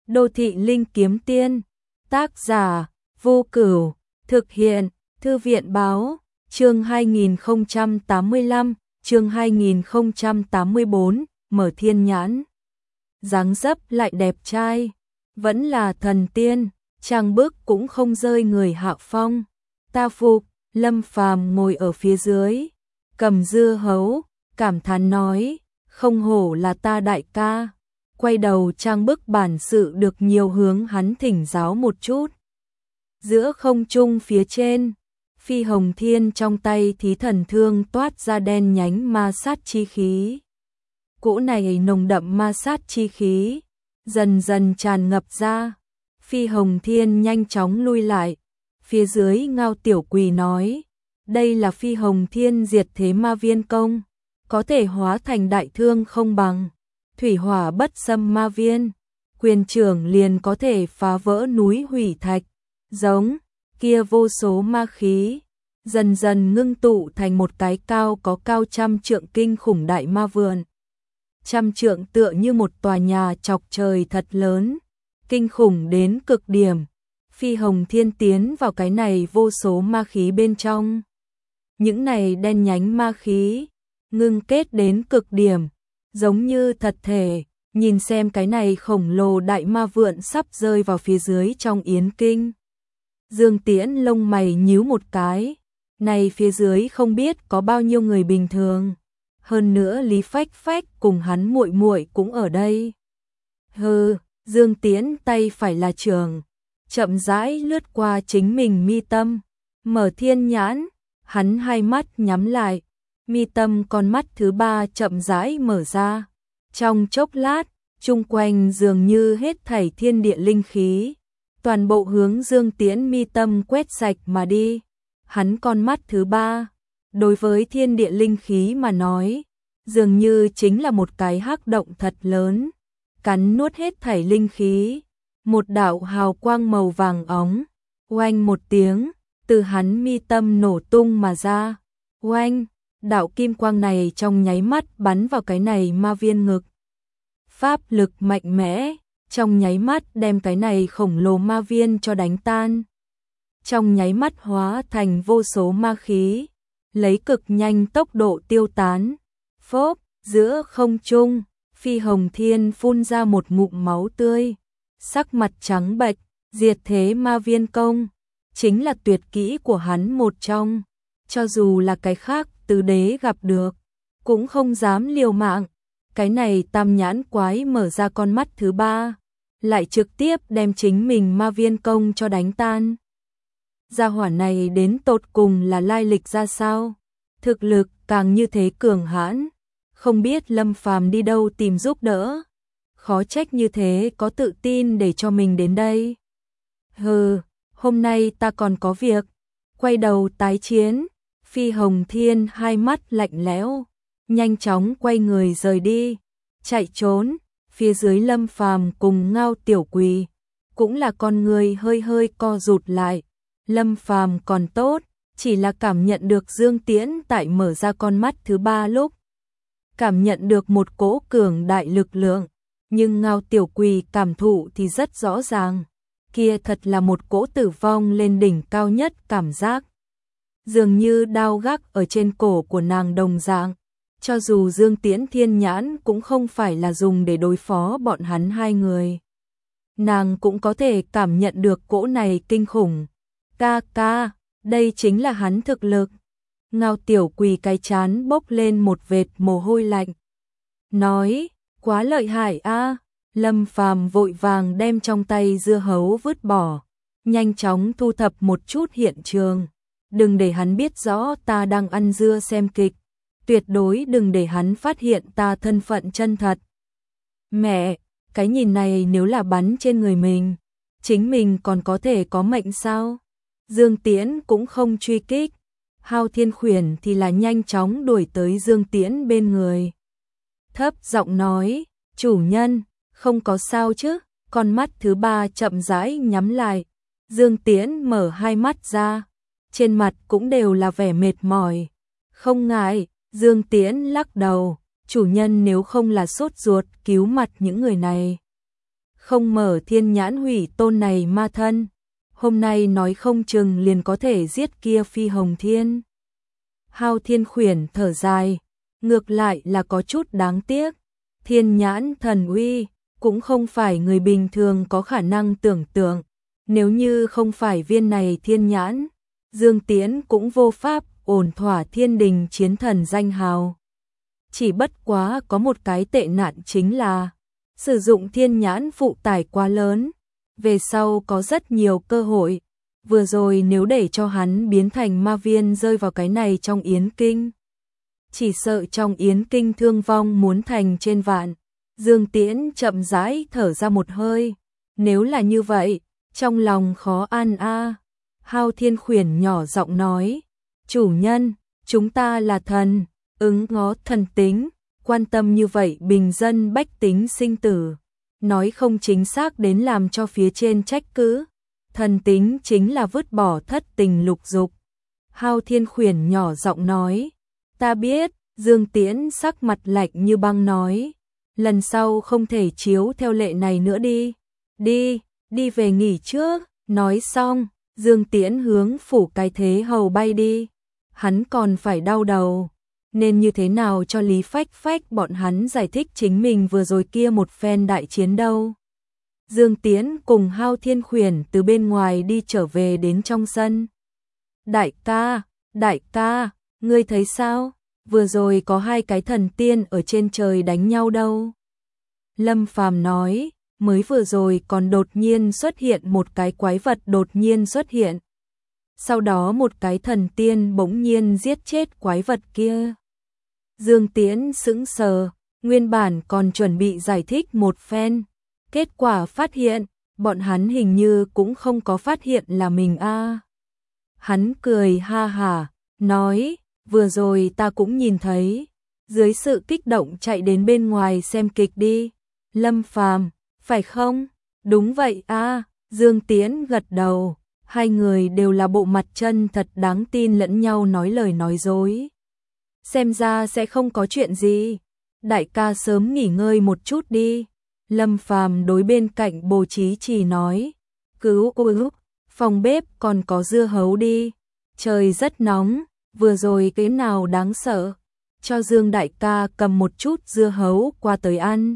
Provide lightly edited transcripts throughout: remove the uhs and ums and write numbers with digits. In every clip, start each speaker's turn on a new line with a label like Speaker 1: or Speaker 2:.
Speaker 1: Đô thị linh kiếm tiên, tác giả, Vô Cửu, thực hiện, Thư viện báo, chương 2085, chương 2084, mở thiên nhãn. Dáng dấp lại đẹp trai, vẫn là thần tiên, trang bức cũng không rơi người hạ phong. Ta phục, Lâm Phàm ngồi ở phía dưới, cầm dưa hấu, cảm thán nói, không hổ là ta đại ca. Quay đầu trang bức bản sự được nhiều hướng hắn thỉnh giáo một chút. Giữa không trung phía trên, Phi Hồng Thiên trong tay thí thần thương toát ra đen nhánh ma sát chi khí. Cỗ này nồng đậm ma sát chi khí, dần dần tràn ngập ra. Phi Hồng Thiên nhanh chóng lui lại. Phía dưới Ngao Tiểu Quỳ nói, đây là Phi Hồng Thiên diệt thế ma viên công, có thể hóa thành đại thương không bằng. Thủy hỏa bất xâm ma viên, quyền trưởng liền có thể phá vỡ núi hủy thạch, giống kia vô số ma khí, dần dần ngưng tụ thành một cái có cao trăm trượng kinh khủng đại ma vườn. Trăm trượng tựa như một tòa nhà chọc trời thật lớn, kinh khủng đến cực điểm. Phi Hồng Thiên tiến vào cái này vô số ma khí bên trong. Những này đen nhánh ma khí, ngưng kết đến cực điểm, giống như thật thể, nhìn xem cái này khổng lồ đại ma vượn sắp rơi vào phía dưới trong yến kinh. Dương Tiễn lông mày nhíu một cái, này phía dưới không biết có bao nhiêu người bình thường, hơn nữa Lý Phách Phách cùng hắn muội muội cũng ở đây. Hừ, Dương Tiễn tay phải là trường, chậm rãi lướt qua chính mình mi tâm, mở thiên nhãn, hắn hai mắt nhắm lại. Mi tâm con mắt thứ ba chậm rãi mở ra. Trong chốc lát, chung quanh dường như hết thảy thiên địa linh khí, toàn bộ hướng Dương Tiễn mi tâm quét sạch mà đi. Hắn con mắt thứ ba, đối với thiên địa linh khí mà nói, dường như chính là một cái hắc động thật lớn, cắn nuốt hết thảy linh khí. Một đạo hào quang màu vàng óng, oanh một tiếng, từ hắn mi tâm nổ tung mà ra. Oanh! Đạo kim quang này trong nháy mắt bắn vào cái này ma viên ngực. Pháp lực mạnh mẽ, trong nháy mắt đem cái này khổng lồ ma viên cho đánh tan. Trong nháy mắt hóa thành vô số ma khí, lấy cực nhanh tốc độ tiêu tán. Phốp, giữa không trung, Phi Hồng Thiên phun ra một ngụm máu tươi, sắc mặt trắng bệch. Diệt thế ma viên công, chính là tuyệt kỹ của hắn một trong, cho dù là cái khác tứ đế gặp được, cũng không dám liều mạng. Cái này tam nhãn quái mở ra con mắt thứ ba, lại trực tiếp đem chính mình ma viên công cho đánh tan. Gia hỏa này đến tột cùng là lai lịch ra sao? Thực lực càng như thế cường hãn, không biết Lâm Phàm đi đâu tìm giúp đỡ. Khó trách như thế có tự tin để cho mình đến đây. Hừ, hôm nay ta còn có việc. Quay đầu tái chiến. Phi Hồng Thiên hai mắt lạnh lẽo, nhanh chóng quay người rời đi, chạy trốn. Phía dưới Lâm Phàm cùng Ngao Tiểu Quỳ, cũng là con người hơi hơi co rụt lại. Lâm Phàm còn tốt, chỉ là cảm nhận được Dương Tiễn tại mở ra con mắt thứ ba lúc, cảm nhận được một cỗ cường đại lực lượng, nhưng Ngao Tiểu Quỳ cảm thụ thì rất rõ ràng, kia thật là một cỗ tử vong lên đỉnh cao nhất cảm giác. Dường như đao gác ở trên cổ của nàng đồng dạng, cho dù Dương Tiễn thiên nhãn cũng không phải là dùng để đối phó bọn hắn hai người. Nàng cũng có thể cảm nhận được cỗ này kinh khủng. Ca ca, đây chính là hắn thực lực. Ngao Tiểu Quỳ cái chán bốc lên một vệt mồ hôi lạnh. Nói, quá lợi hại a. Lâm Phàm vội vàng đem trong tay dưa hấu vứt bỏ, nhanh chóng thu thập một chút hiện trường. Đừng để hắn biết rõ ta đang ăn dưa xem kịch, tuyệt đối đừng để hắn phát hiện ta thân phận chân thật. Mẹ, cái nhìn này nếu là bắn trên người mình, chính mình còn có thể có mệnh sao? Dương Tiễn cũng không truy kích, Hao Thiên Khuyển thì là nhanh chóng đuổi tới Dương Tiễn bên người. Thấp giọng nói, chủ nhân, không có sao chứ? Con mắt thứ ba chậm rãi nhắm lại, Dương Tiễn mở hai mắt ra, trên mặt cũng đều là vẻ mệt mỏi. Không ngại, Dương Tiễn lắc đầu, chủ nhân nếu không là sốt ruột cứu mặt những người này. không mở thiên nhãn hủy tôn này ma thân, hôm nay nói không chừng liền có thể giết kia Phi Hồng Thiên. Hao Thiên Khuyển thở dài, ngược lại là có chút đáng tiếc, thiên nhãn thần uy cũng không phải người bình thường có khả năng tưởng tượng, nếu như không phải viên này thiên nhãn, Dương Tiễn cũng vô pháp ổn thỏa thiên đình chiến thần danh hào. Chỉ bất quá có một cái tệ nạn chính là sử dụng thiên nhãn phụ tải quá lớn, về sau có rất nhiều cơ hội, vừa rồi nếu để cho hắn biến thành ma viên rơi vào cái này trong yến kinh, chỉ sợ trong yến kinh thương vong muốn thành trên vạn. Dương Tiễn chậm rãi thở ra một hơi, nếu là như vậy, trong lòng khó an a. Hao Thiên Khuyển nhỏ giọng nói, chủ nhân, chúng ta là thần, ứng ngó thần tính, quan tâm như vậy bình dân bách tính sinh tử, nói không chính xác đến làm cho phía trên trách cứ, thần tính chính là vứt bỏ thất tình lục dục. Hao Thiên Khuyển nhỏ giọng nói, ta biết. Dương Tiễn sắc mặt lạnh như băng nói, lần sau không thể chiếu theo lệ này nữa đi, đi về nghỉ trước. Nói xong, Dương Tiễn hướng phủ cái thế hầu bay đi, hắn còn phải đau đầu, nên như thế nào cho Lý Phách Phách bọn hắn giải thích chính mình vừa rồi kia một phen đại chiến đâu. Dương Tiễn cùng Hao Thiên Khuyển từ bên ngoài đi trở về đến trong sân. Đại ca, ngươi thấy sao? Vừa rồi có hai cái thần tiên ở trên trời đánh nhau đâu. Lâm Phàm nói, mới vừa rồi còn đột nhiên xuất hiện một cái quái vật đột nhiên xuất hiện. Sau đó một cái thần tiên bỗng nhiên giết chết quái vật kia. Dương Tiễn sững sờ, nguyên bản còn chuẩn bị giải thích một phen. Kết quả phát hiện, bọn hắn hình như cũng không có phát hiện là mình a. Hắn cười ha hả, nói, vừa rồi ta cũng nhìn thấy, dưới sự kích động chạy đến bên ngoài xem kịch đi. Lâm Phàm, phải không? Đúng vậy a. Dương Tiễn gật đầu, hai người đều là bộ mặt chân thật đáng tin lẫn nhau nói lời nói dối. Xem ra sẽ không có chuyện gì, đại ca sớm nghỉ ngơi một chút đi. Lâm Phàm đối bên cạnh Bồ Chí Trì nói, cứu phòng bếp còn có dưa hấu đi, trời rất nóng, vừa rồi cái nào đáng sợ, cho Dương đại ca cầm một chút dưa hấu qua tới ăn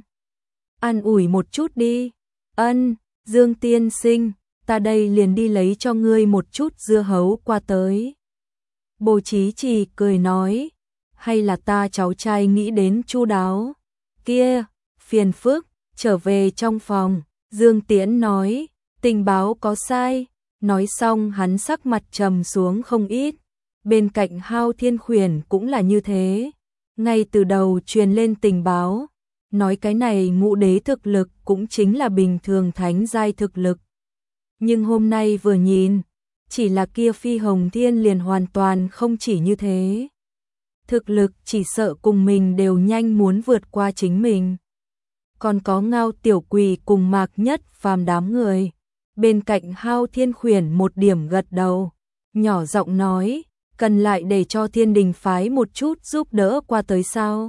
Speaker 1: ủi một chút đi. Ân, Dương tiên sinh, ta đây liền đi lấy cho ngươi một chút dưa hấu qua tới. Bồ Chí Trì cười nói, hay là ta cháu trai nghĩ đến chu đáo. Kia, phiền phức. Trở về trong phòng, Dương Tiễn nói, tình báo có sai. Nói xong hắn sắc mặt trầm xuống không ít. Bên cạnh Hao Thiên Khuyển cũng là như thế. Ngay từ đầu truyền lên tình báo, nói cái này ngũ đế thực lực cũng chính là bình thường thánh giai thực lực. Nhưng hôm nay vừa nhìn, chỉ là kia Phi Hồng Thiên liền hoàn toàn không chỉ như thế. Thực lực chỉ sợ cùng mình đều nhanh muốn vượt qua chính mình. Còn có Ngao Tiểu Quỳ cùng Mạc Nhất Phàm đám người. Bên cạnh Hao Thiên Khuyển một điểm gật đầu, nhỏ giọng nói, cần lại để cho Thiên Đình phái một chút giúp đỡ qua tới sao?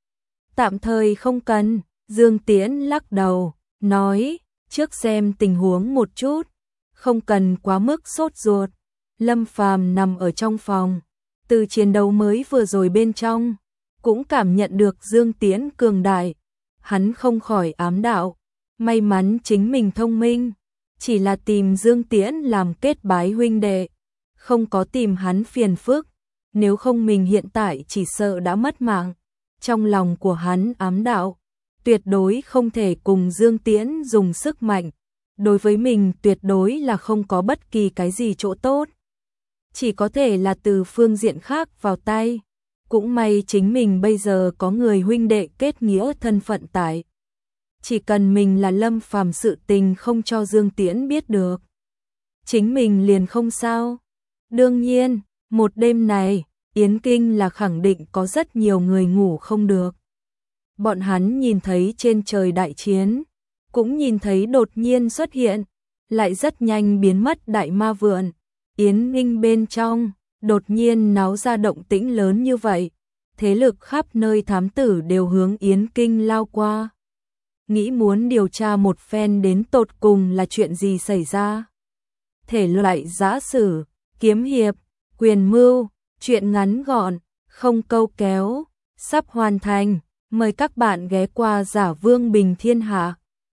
Speaker 1: Tạm thời không cần, Dương Tiễn lắc đầu, nói, trước xem tình huống một chút, không cần quá mức sốt ruột. Lâm Phàm nằm ở trong phòng, từ chiến đấu mới vừa rồi bên trong, cũng cảm nhận được Dương Tiễn cường đại. Hắn không khỏi ám đạo, may mắn chính mình thông minh, chỉ là tìm Dương Tiễn làm kết bái huynh đệ, không có tìm hắn phiền phức, nếu không mình hiện tại chỉ sợ đã mất mạng. Trong lòng của hắn ám đạo, tuyệt đối không thể cùng Dương Tiễn dùng sức mạnh, đối với mình tuyệt đối là không có bất kỳ cái gì chỗ tốt, chỉ có thể là từ phương diện khác vào tay. Cũng may chính mình bây giờ có người huynh đệ kết nghĩa thân phận tại. Chỉ cần mình là Lâm Phàm sự tình không cho Dương Tiễn biết được, chính mình liền không sao. Đương nhiên, một đêm này, Yến Kinh là khẳng định có rất nhiều người ngủ không được. Bọn hắn nhìn thấy trên trời đại chiến, cũng nhìn thấy đột nhiên xuất hiện, lại rất nhanh biến mất đại ma vượn. Yến Kinh bên trong đột nhiên náo ra động tĩnh lớn như vậy, thế lực khắp nơi thám tử đều hướng Yến Kinh lao qua. nghĩ muốn điều tra một phen đến tột cùng là chuyện gì xảy ra. Thể loại giã sử, kiếm hiệp, quyền mưu, truyện ngắn gọn, không câu kéo, sắp hoàn thành. Mời các bạn ghé qua Giả Vương Bình Thiên Hạ.